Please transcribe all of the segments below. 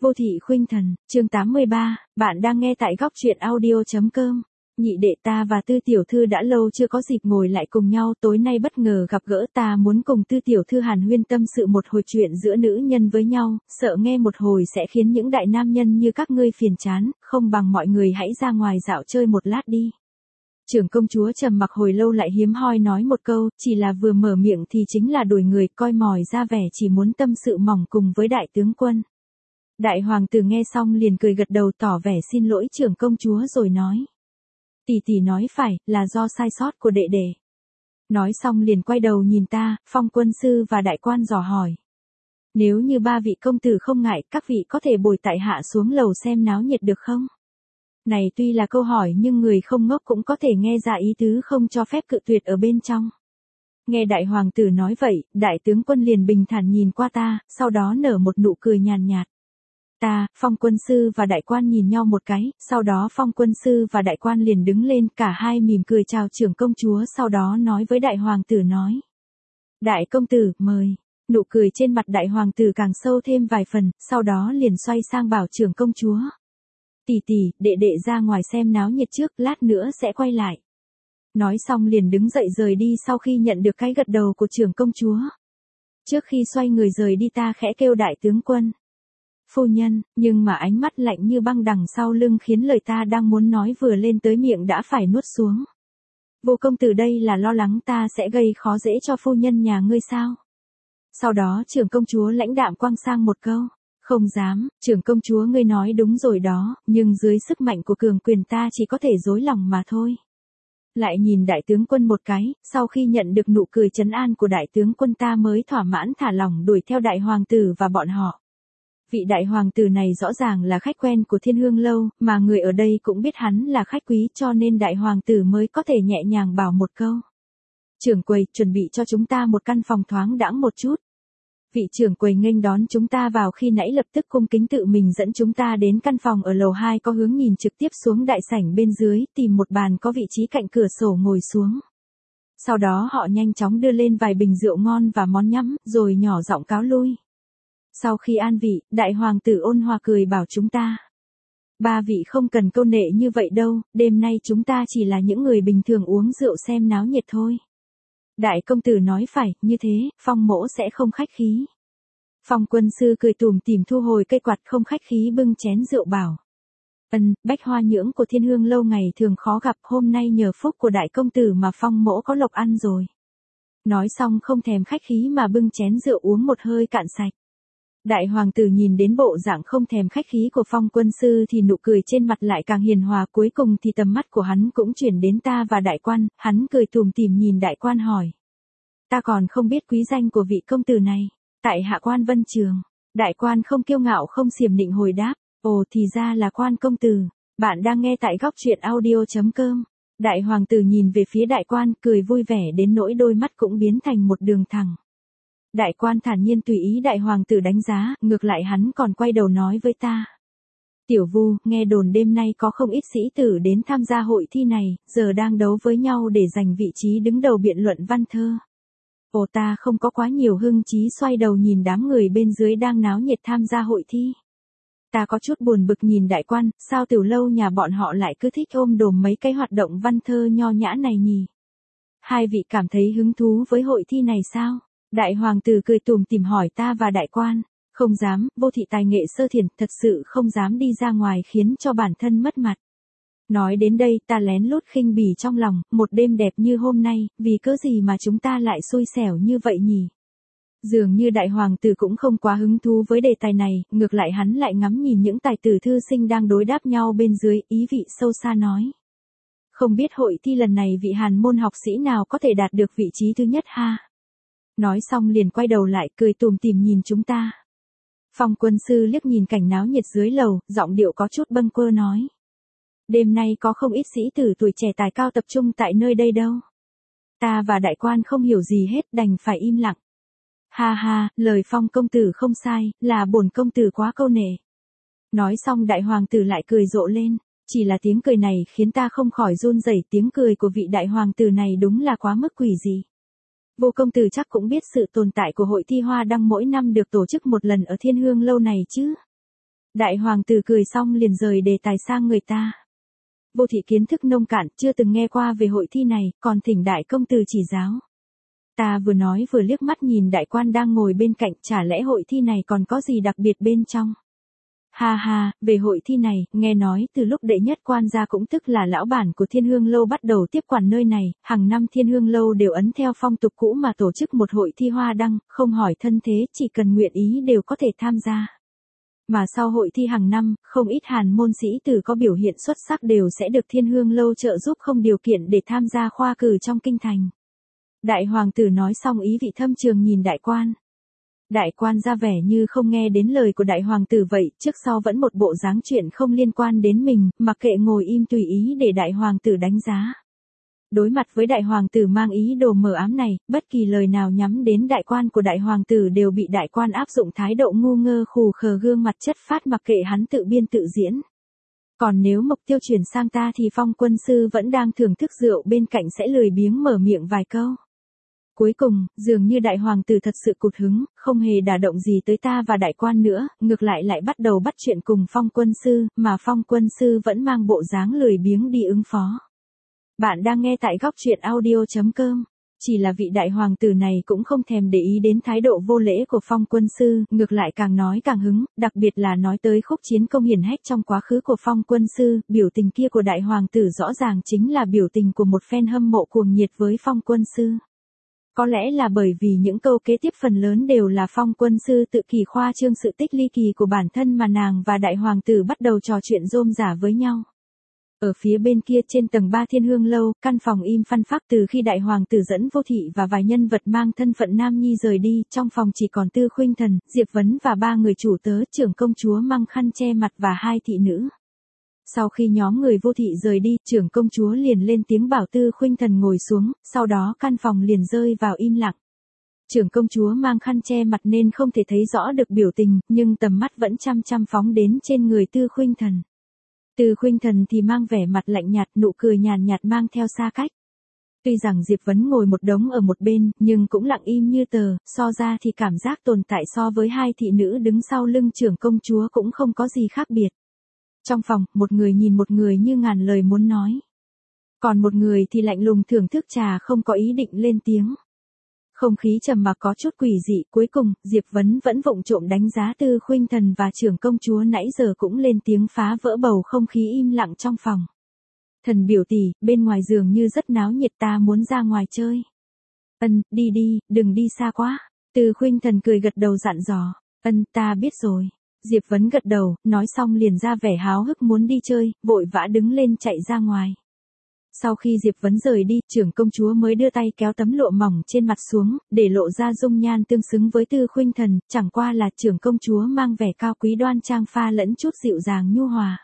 Vô thị khuynh thần, chương 83, bạn đang nghe tại góc truyện audio.com. Nhị đệ ta và Tư tiểu thư đã lâu chưa có dịp ngồi lại cùng nhau, tối nay bất ngờ gặp gỡ, ta muốn cùng Tư tiểu thư hàn huyên tâm sự một hồi chuyện giữa nữ nhân với nhau, sợ nghe một hồi sẽ khiến những đại nam nhân như các ngươi phiền chán, không bằng mọi người hãy ra ngoài dạo chơi một lát đi. Trưởng công chúa trầm mặc hồi lâu lại hiếm hoi nói một câu, chỉ là vừa mở miệng thì chính là đuổi người, coi mòi ra vẻ chỉ muốn tâm sự mỏng cùng với đại tướng quân. Đại hoàng tử nghe xong liền cười gật đầu tỏ vẻ xin lỗi trưởng công chúa rồi nói. Tỷ tỷ nói phải, là do sai sót của đệ đệ. Nói xong liền quay đầu nhìn ta, Phong quân sư và đại quan dò hỏi. Nếu như ba vị công tử không ngại, các vị có thể bồi tại hạ xuống lầu xem náo nhiệt được không? Này tuy là câu hỏi nhưng người không ngốc cũng có thể nghe ra ý tứ không cho phép cự tuyệt ở bên trong. Nghe đại hoàng tử nói vậy, đại tướng quân liền bình thản nhìn qua ta, sau đó nở một nụ cười nhàn nhạt. Ta, Phong quân sư và đại quan nhìn nhau một cái, sau đó Phong quân sư và đại quan liền đứng lên, cả hai mỉm cười chào trưởng công chúa, sau đó nói với đại hoàng tử nói. Đại công tử, mời. Nụ cười trên mặt đại hoàng tử càng sâu thêm vài phần, sau đó liền xoay sang bảo trưởng công chúa. Tỷ tỷ, đệ đệ ra ngoài xem náo nhiệt trước, lát nữa sẽ quay lại. Nói xong liền đứng dậy rời đi sau khi nhận được cái gật đầu của trưởng công chúa. Trước khi xoay người rời đi ta khẽ kêu đại tướng quân. Phu nhân, nhưng mà ánh mắt lạnh như băng đằng sau lưng khiến lời ta đang muốn nói vừa lên tới miệng đã phải nuốt xuống. Vô công tử đây là lo lắng ta sẽ gây khó dễ cho phu nhân nhà ngươi sao? Sau đó trưởng công chúa lãnh đạm quăng sang một câu. Không dám, trưởng công chúa ngươi nói đúng rồi đó, nhưng dưới sức mạnh của cường quyền ta chỉ có thể dối lòng mà thôi. Lại nhìn đại tướng quân một cái, sau khi nhận được nụ cười trấn an của đại tướng quân ta mới thỏa mãn thả lỏng đuổi theo đại hoàng tử và bọn họ. Vị đại hoàng tử này rõ ràng là khách quen của Thiên Hương Lâu, mà người ở đây cũng biết hắn là khách quý cho nên đại hoàng tử mới có thể nhẹ nhàng bảo một câu. Trưởng quầy, chuẩn bị cho chúng ta một căn phòng thoáng đãng một chút. Vị trưởng quầy nghênh đón chúng ta vào khi nãy lập tức cung kính tự mình dẫn chúng ta đến căn phòng ở lầu 2 có hướng nhìn trực tiếp xuống đại sảnh bên dưới, tìm một bàn có vị trí cạnh cửa sổ ngồi xuống. Sau đó họ nhanh chóng đưa lên vài bình rượu ngon và món nhắm, rồi nhỏ giọng cáo lui. Sau khi an vị, đại hoàng tử ôn hòa cười bảo chúng ta. Ba vị không cần câu nệ như vậy đâu, đêm nay chúng ta chỉ là những người bình thường uống rượu xem náo nhiệt thôi. Đại công tử nói phải, như thế, Phong mỗ sẽ không khách khí. Phong quân sư cười tủm tỉm thu hồi cây quạt không khách khí bưng chén rượu bảo. Bách hoa nhưỡng của Thiên Hương Lâu ngày thường khó gặp, hôm nay nhờ phúc của đại công tử mà Phong mỗ có lộc ăn rồi. Nói xong không thèm khách khí mà bưng chén rượu uống một hơi cạn sạch. Đại hoàng tử nhìn đến bộ dạng không thèm khách khí của Phong quân sư thì nụ cười trên mặt lại càng hiền hòa, cuối cùng thì tầm mắt của hắn cũng chuyển đến ta và đại quan, hắn cười tủm tỉm nhìn đại quan hỏi. Ta còn không biết quý danh của vị công tử này, tại hạ Quan Vân Trường. Đại quan không kiêu ngạo không xiểm nịnh hồi đáp, ồ thì ra là Quan công tử, bạn đang nghe tại góc truyện audio.com. Đại hoàng tử nhìn về phía đại quan cười vui vẻ đến nỗi đôi mắt cũng biến thành một đường thẳng. Đại quan thản nhiên tùy ý đại hoàng tử đánh giá, ngược lại hắn còn quay đầu nói với ta. Tiểu Vu, nghe đồn đêm nay có không ít sĩ tử đến tham gia hội thi này, giờ đang đấu với nhau để giành vị trí đứng đầu biện luận văn thơ. Ồ ta không có quá nhiều hưng trí xoay đầu nhìn đám người bên dưới đang náo nhiệt tham gia hội thi. Ta có chút buồn bực nhìn đại quan, sao tiểu lâu nhà bọn họ lại cứ thích ôm đồm mấy cái hoạt động văn thơ nho nhã này nhỉ? Hai vị cảm thấy hứng thú với hội thi này sao? Đại hoàng tử cười tủm tỉm hỏi ta và đại quan, không dám, vô thị tài nghệ sơ thiển, thật sự không dám đi ra ngoài khiến cho bản thân mất mặt. Nói đến đây ta lén lút khinh bỉ trong lòng, một đêm đẹp như hôm nay, vì cớ gì mà chúng ta lại xui xẻo như vậy nhỉ? Dường như đại hoàng tử cũng không quá hứng thú với đề tài này, ngược lại hắn lại ngắm nhìn những tài tử thư sinh đang đối đáp nhau bên dưới, ý vị sâu xa nói. Không biết hội thi lần này vị hàn môn học sĩ nào có thể đạt được vị trí thứ nhất ha? Nói xong liền quay đầu lại cười tủm tỉm nhìn chúng ta. Phong quân sư liếc nhìn cảnh náo nhiệt dưới lầu, giọng điệu có chút bâng quơ nói. Đêm nay có không ít sĩ tử tuổi trẻ tài cao tập trung tại nơi đây đâu. Ta và đại quan không hiểu gì hết đành phải im lặng. Ha ha, lời Phong công tử không sai, là bổn công tử quá câu nệ. Nói xong đại hoàng tử lại cười rộ lên, chỉ là tiếng cười này khiến ta không khỏi run rẩy, tiếng cười của vị đại hoàng tử này đúng là quá mức quỷ dị. Vô công tử chắc cũng biết sự tồn tại của hội thi hoa đăng mỗi năm được tổ chức một lần ở Thiên Hương Lâu này chứ. Đại hoàng tử cười xong liền rời đề tài sang người ta. Vô thị kiến thức nông cạn, chưa từng nghe qua về hội thi này, còn thỉnh đại công tử chỉ giáo. Ta vừa nói vừa liếc mắt nhìn đại quan đang ngồi bên cạnh, chả lẽ hội thi này còn có gì đặc biệt bên trong. Ha ha, về hội thi này, nghe nói từ lúc đệ nhất quan gia cũng tức là lão bản của Thiên Hương Lâu bắt đầu tiếp quản nơi này, hàng năm Thiên Hương Lâu đều ấn theo phong tục cũ mà tổ chức một hội thi hoa đăng, không hỏi thân thế, chỉ cần nguyện ý đều có thể tham gia. Mà sau hội thi hàng năm, không ít hàn môn sĩ tử có biểu hiện xuất sắc đều sẽ được Thiên Hương Lâu trợ giúp không điều kiện để tham gia khoa cử trong kinh thành. Đại hoàng tử nói xong ý vị thâm trường nhìn đại quan. Đại quan ra vẻ như không nghe đến lời của đại hoàng tử vậy, trước sau vẫn một bộ dáng chuyện không liên quan đến mình, mặc kệ ngồi im tùy ý để đại hoàng tử đánh giá. Đối mặt với đại hoàng tử mang ý đồ mờ ám này, bất kỳ lời nào nhắm đến đại quan của đại hoàng tử đều bị đại quan áp dụng thái độ ngu ngơ khù khờ gương mặt chất phát mặc kệ hắn tự biên tự diễn. Còn nếu mục tiêu chuyển sang ta thì Phong quân sư vẫn đang thưởng thức rượu bên cạnh sẽ lười biếng mở miệng vài câu. Cuối cùng, dường như đại hoàng tử thật sự cụt hứng, không hề đả động gì tới ta và đại quan nữa, ngược lại bắt đầu bắt chuyện cùng Phong quân sư, mà Phong quân sư vẫn mang bộ dáng lười biếng đi ứng phó. Bạn đang nghe tại góc truyện audio.com. Chỉ là vị đại hoàng tử này cũng không thèm để ý đến thái độ vô lễ của Phong quân sư, ngược lại càng nói càng hứng, đặc biệt là nói tới khúc chiến công hiển hách trong quá khứ của Phong quân sư, biểu tình kia của đại hoàng tử rõ ràng chính là biểu tình của một fan hâm mộ cuồng nhiệt với Phong quân sư. Có lẽ là bởi vì những câu kế tiếp phần lớn đều là Phong quân sư tự kỳ khoa trương sự tích ly kỳ của bản thân mà nàng và đại hoàng tử bắt đầu trò chuyện rôm rả với nhau. Ở phía bên kia trên tầng 3 Thiên Hương Lâu, căn phòng im phăng phắc từ khi đại hoàng tử dẫn Vô thị và vài nhân vật mang thân phận nam nhi rời đi, trong phòng chỉ còn Tư Khuynh Thần, Diệp Vấn và 3 người chủ tớ, trưởng công chúa mang khăn che mặt và 2 thị nữ. Sau khi nhóm người Vô thị rời đi, trưởng công chúa liền lên tiếng bảo Tư Khuynh Thần ngồi xuống, sau đó căn phòng liền rơi vào im lặng. Trưởng công chúa mang khăn che mặt nên không thể thấy rõ được biểu tình, nhưng tầm mắt vẫn chăm chăm phóng đến trên người Tư Khuynh Thần. Tư Khuynh Thần thì mang vẻ mặt lạnh nhạt, nụ cười nhàn nhạt mang theo xa cách. Tuy rằng Diệp Vấn ngồi một đống ở một bên, nhưng cũng lặng im như tờ, so ra thì cảm giác tồn tại so với 2 thị nữ đứng sau lưng trưởng công chúa cũng không có gì khác biệt. Trong phòng, một người nhìn một người như ngàn lời muốn nói. Còn một người thì lạnh lùng thưởng thức trà không có ý định lên tiếng. Không khí trầm mặc có chút quỷ dị, cuối cùng, Diệp Vấn vẫn vụng trộm đánh giá Tư Khuynh Thần và trưởng công chúa nãy giờ cũng lên tiếng phá vỡ bầu không khí im lặng trong phòng. Thần biểu tỷ, bên ngoài giường như rất náo nhiệt, ta muốn ra ngoài chơi. Đi đi, đừng đi xa quá. Tư Khuynh Thần cười gật đầu dặn dò. Ta biết rồi. Diệp Vấn gật đầu, nói xong liền ra vẻ háo hức muốn đi chơi, vội vã đứng lên chạy ra ngoài. Sau khi Diệp Vấn rời đi, trưởng công chúa mới đưa tay kéo tấm lụa mỏng trên mặt xuống, để lộ ra dung nhan tương xứng với Tư Khuynh Thần, chẳng qua là trưởng công chúa mang vẻ cao quý đoan trang pha lẫn chút dịu dàng nhu hòa.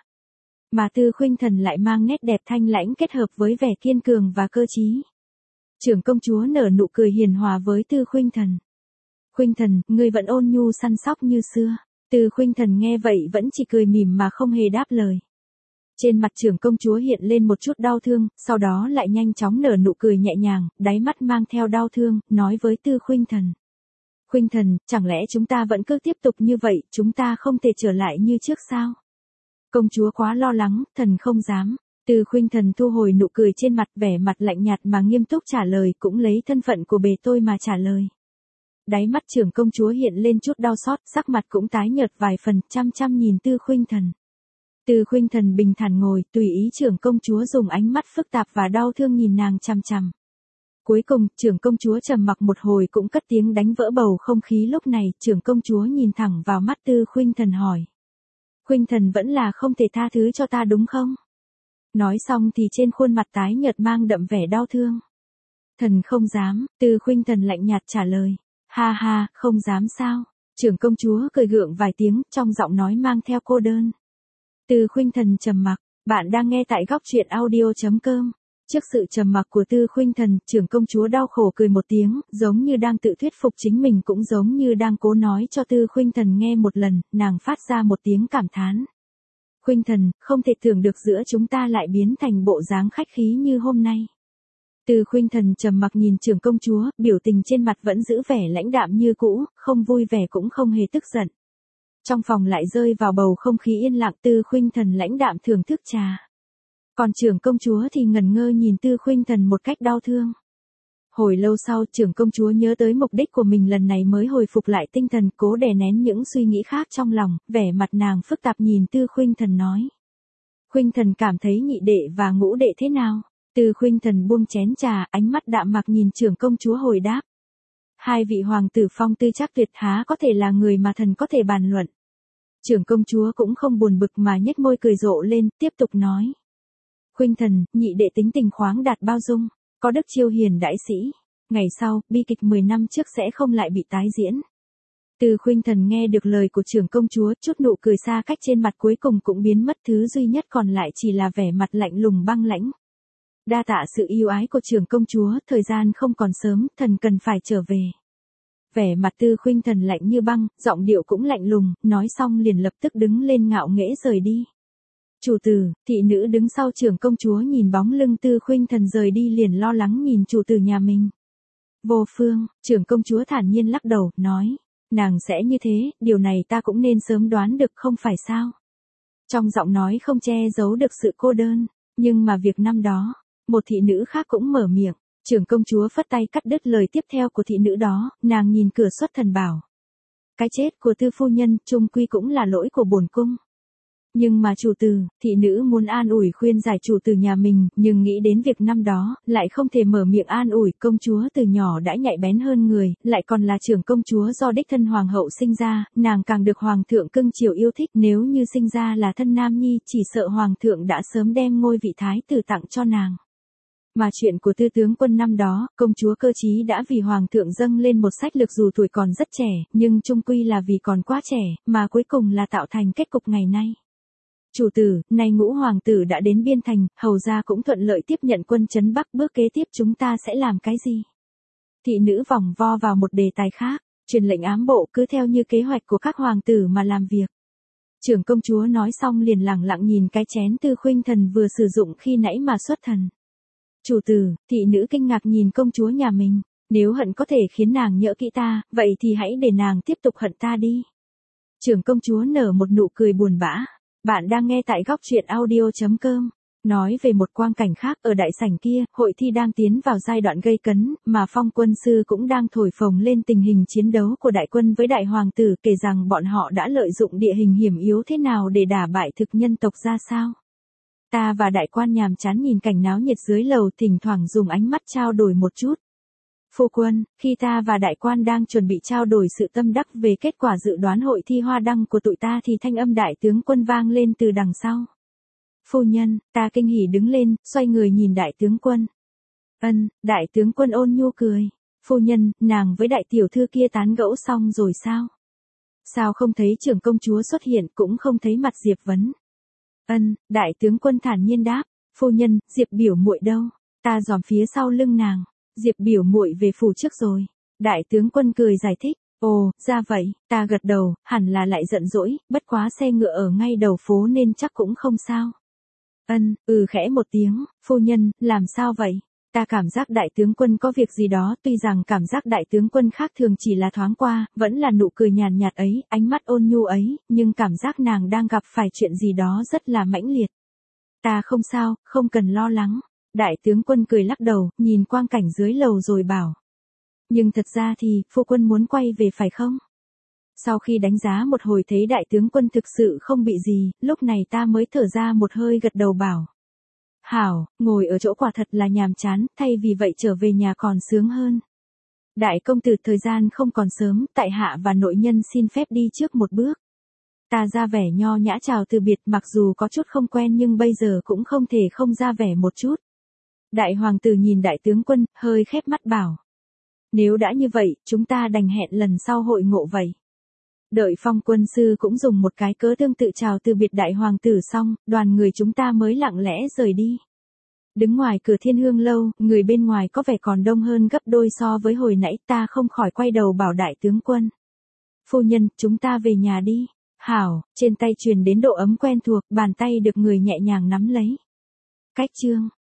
Mà Tư Khuynh Thần lại mang nét đẹp thanh lãnh kết hợp với vẻ kiên cường và cơ trí. Trưởng công chúa nở nụ cười hiền hòa với Tư Khuynh Thần. Khuynh Thần, ngươi vẫn ôn nhu săn sóc như xưa. Tư Khuynh Thần nghe vậy vẫn chỉ cười mỉm mà không hề đáp lời. Trên mặt trưởng công chúa hiện lên một chút đau thương, sau đó lại nhanh chóng nở nụ cười nhẹ nhàng, đáy mắt mang theo đau thương, nói với Tư Khuynh Thần. Khuynh Thần, chẳng lẽ chúng ta vẫn cứ tiếp tục như vậy, chúng ta không thể trở lại như trước sao? Công chúa quá lo lắng, thần không dám. Tư Khuynh Thần thu hồi nụ cười trên mặt, vẻ mặt lạnh nhạt mà nghiêm túc trả lời, cũng lấy thân phận của bề tôi mà trả lời. Đáy mắt trưởng công chúa hiện lên chút đau xót, sắc mặt cũng tái nhợt vài phần, chăm chăm nhìn Tư Khuynh Thần. Tư Khuynh Thần bình thản ngồi, tùy ý trưởng công chúa dùng ánh mắt phức tạp và đau thương nhìn nàng chằm chằm. Cuối cùng, trưởng công chúa trầm mặc một hồi cũng cất tiếng đánh vỡ bầu không khí lúc này, trưởng công chúa nhìn thẳng vào mắt Tư Khuynh Thần hỏi. Khuynh Thần vẫn là không thể tha thứ cho ta đúng không? Nói xong thì trên khuôn mặt tái nhợt mang đậm vẻ đau thương. Thần không dám, Tư Khuynh Thần lạnh nhạt trả lời. Ha ha, không dám sao? Trưởng công chúa cười gượng vài tiếng, trong giọng nói mang theo cô đơn. Tư Khuynh Thần trầm mặc, bạn đang nghe tại góc truyện audio.com. Trước sự trầm mặc của Tư Khuynh Thần, trưởng công chúa đau khổ cười một tiếng, giống như đang tự thuyết phục chính mình cũng giống như đang cố nói cho Tư Khuynh Thần nghe một lần, nàng phát ra một tiếng cảm thán. Khuynh Thần, không thể tưởng được giữa chúng ta lại biến thành bộ dáng khách khí như hôm nay. Tư Khuynh Thần trầm mặc nhìn trưởng công chúa, biểu tình trên mặt vẫn giữ vẻ lãnh đạm như cũ, không vui vẻ cũng không hề tức giận. Trong phòng lại rơi vào bầu không khí yên lặng, Tư Khuynh Thần lãnh đạm thưởng thức trà. Còn trưởng công chúa thì ngẩn ngơ nhìn Tư Khuynh Thần một cách đau thương. Hồi lâu sau, trưởng công chúa nhớ tới mục đích của mình lần này mới hồi phục lại tinh thần, cố đè nén những suy nghĩ khác trong lòng, vẻ mặt nàng phức tạp nhìn Tư Khuynh Thần nói. Khuynh Thần cảm thấy nhị đệ và ngũ đệ thế nào? Tư Khuynh Thần buông chén trà, ánh mắt đạm mạc nhìn trưởng công chúa hồi đáp. Hai vị hoàng tử phong tư chắc tuyệt, há có thể là người mà thần có thể bàn luận. Trưởng công chúa cũng không buồn bực mà nhếch môi cười rộ lên, tiếp tục nói. Khuynh Thần, nhị đệ tính tình khoáng đạt bao dung, có đức chiêu hiền đại sĩ. Ngày sau, bi kịch 10 năm trước sẽ không lại bị tái diễn. Tư Khuynh Thần nghe được lời của trưởng công chúa, chút nụ cười xa cách trên mặt cuối cùng cũng biến mất, thứ duy nhất còn lại chỉ là vẻ mặt lạnh lùng băng lãnh. Đa tạ sự yêu ái của trưởng công chúa, thời gian không còn sớm, thần cần phải trở về. Vẻ mặt Tư Khuynh Thần lạnh như băng, giọng điệu cũng lạnh lùng, nói xong liền lập tức đứng lên ngạo nghễ rời đi. Chủ tử, thị nữ đứng sau trưởng công chúa nhìn bóng lưng Tư Khuynh Thần rời đi liền lo lắng nhìn chủ tử nhà mình. Vô phương, trưởng công chúa thản nhiên lắc đầu, nói. Nàng sẽ như thế, điều này ta cũng nên sớm đoán được không phải sao. Trong giọng nói không che giấu được sự cô đơn, nhưng mà việc năm đó, một thị nữ khác cũng mở miệng. Trưởng công chúa phất tay cắt đứt lời tiếp theo của thị nữ đó, nàng nhìn cửa xuất thần bảo. Cái chết của Tư phu nhân, chung quy cũng là lỗi của bổn cung. Nhưng mà chủ tử, thị nữ muốn an ủi khuyên giải chủ tử nhà mình, nhưng nghĩ đến việc năm đó, lại không thể mở miệng an ủi. Công chúa từ nhỏ đã nhạy bén hơn người, lại còn là trưởng công chúa do đích thân hoàng hậu sinh ra, nàng càng được hoàng thượng cưng chiều yêu thích. Nếu như sinh ra là thân nam nhi, chỉ sợ hoàng thượng đã sớm đem ngôi vị thái tử tặng cho nàng. Mà chuyện của Tư tướng quân năm đó, công chúa cơ trí đã vì hoàng thượng dâng lên một sách lược dù tuổi còn rất trẻ, nhưng chung quy là vì còn quá trẻ, mà cuối cùng là tạo thành kết cục ngày nay. Chủ tử, nay ngũ hoàng tử đã đến biên thành, hầu gia cũng thuận lợi tiếp nhận quân trấn Bắc, bước kế tiếp chúng ta sẽ làm cái gì? Thị nữ vòng vo vào một đề tài khác, truyền lệnh ám bộ cứ theo như kế hoạch của các hoàng tử mà làm việc. Trưởng công chúa nói xong liền lẳng lặng nhìn cái chén Tư Khuynh Thần vừa sử dụng khi nãy mà xuất thần. Chủ tử, thị nữ kinh ngạc nhìn công chúa nhà mình, nếu hận có thể khiến nàng nhỡ kỹ ta, vậy thì hãy để nàng tiếp tục hận ta đi. Trưởng công chúa nở một nụ cười buồn bã. Bạn đang nghe tại góc truyện audio.com. Nói về một quang cảnh khác, ở đại sảnh kia, hội thi đang tiến vào giai đoạn gây cấn, mà Phong quân sư cũng đang thổi phồng lên tình hình chiến đấu của đại quân với đại hoàng tử, kể rằng bọn họ đã lợi dụng địa hình hiểm yếu thế nào để đả bại thực nhân tộc ra sao. Ta và đại quan nhàm chán nhìn cảnh náo nhiệt dưới lầu, thỉnh thoảng dùng ánh mắt trao đổi một chút. Phu quân, khi ta và đại quan đang chuẩn bị trao đổi sự tâm đắc về kết quả dự đoán hội thi hoa đăng của tụi ta thì thanh âm đại tướng quân vang lên từ đằng sau. Phu nhân, ta kinh hỉ đứng lên, xoay người nhìn đại tướng quân. Đại tướng quân ôn nhu cười. Phu nhân, nàng với đại tiểu thư kia tán gẫu xong rồi sao? Sao không thấy trưởng công chúa xuất hiện, cũng không thấy mặt Diệp Vấn? Đại tướng quân thản nhiên đáp. Phu nhân, Diệp biểu muội đâu? Ta dòm phía sau lưng nàng. Diệp biểu muội về phủ trước rồi. Đại tướng quân cười giải thích. Ồ, ra vậy, ta gật đầu, hẳn là lại giận dỗi, bất quá xe ngựa ở ngay đầu phố nên chắc cũng không sao. Khẽ một tiếng, phu nhân, làm sao vậy? Ta cảm giác đại tướng quân có việc gì đó, tuy rằng cảm giác đại tướng quân khác thường chỉ là thoáng qua, vẫn là nụ cười nhàn nhạt ấy, ánh mắt ôn nhu ấy, nhưng cảm giác nàng đang gặp phải chuyện gì đó rất là mãnh liệt. Ta không sao, không cần lo lắng. Đại tướng quân cười lắc đầu, nhìn quang cảnh dưới lầu rồi bảo. Nhưng thật ra thì, phu quân muốn quay về phải không? Sau khi đánh giá một hồi thấy đại tướng quân thực sự không bị gì, lúc này ta mới thở ra một hơi gật đầu bảo. Hảo, ngồi ở chỗ quả thật là nhàm chán, thay vì vậy trở về nhà còn sướng hơn. Đại công tử, thời gian không còn sớm, tại hạ và nội nhân xin phép đi trước một bước. Ta ra vẻ nho nhã chào từ biệt, mặc dù có chút không quen nhưng bây giờ cũng không thể không ra vẻ một chút. Đại hoàng tử nhìn đại tướng quân, hơi khép mắt bảo. Nếu đã như vậy, chúng ta đành hẹn lần sau hội ngộ vậy. Đợi Phong quân sư cũng dùng một cái cớ tương tự chào từ biệt đại hoàng tử xong, đoàn người chúng ta mới lặng lẽ rời đi. Đứng ngoài cửa Thiên Hương lâu, người bên ngoài có vẻ còn đông hơn gấp đôi so với hồi nãy, ta không khỏi quay đầu bảo đại tướng quân. Phu nhân, chúng ta về nhà đi. Hảo, trên tay truyền đến độ ấm quen thuộc, bàn tay được người nhẹ nhàng nắm lấy. Cách chương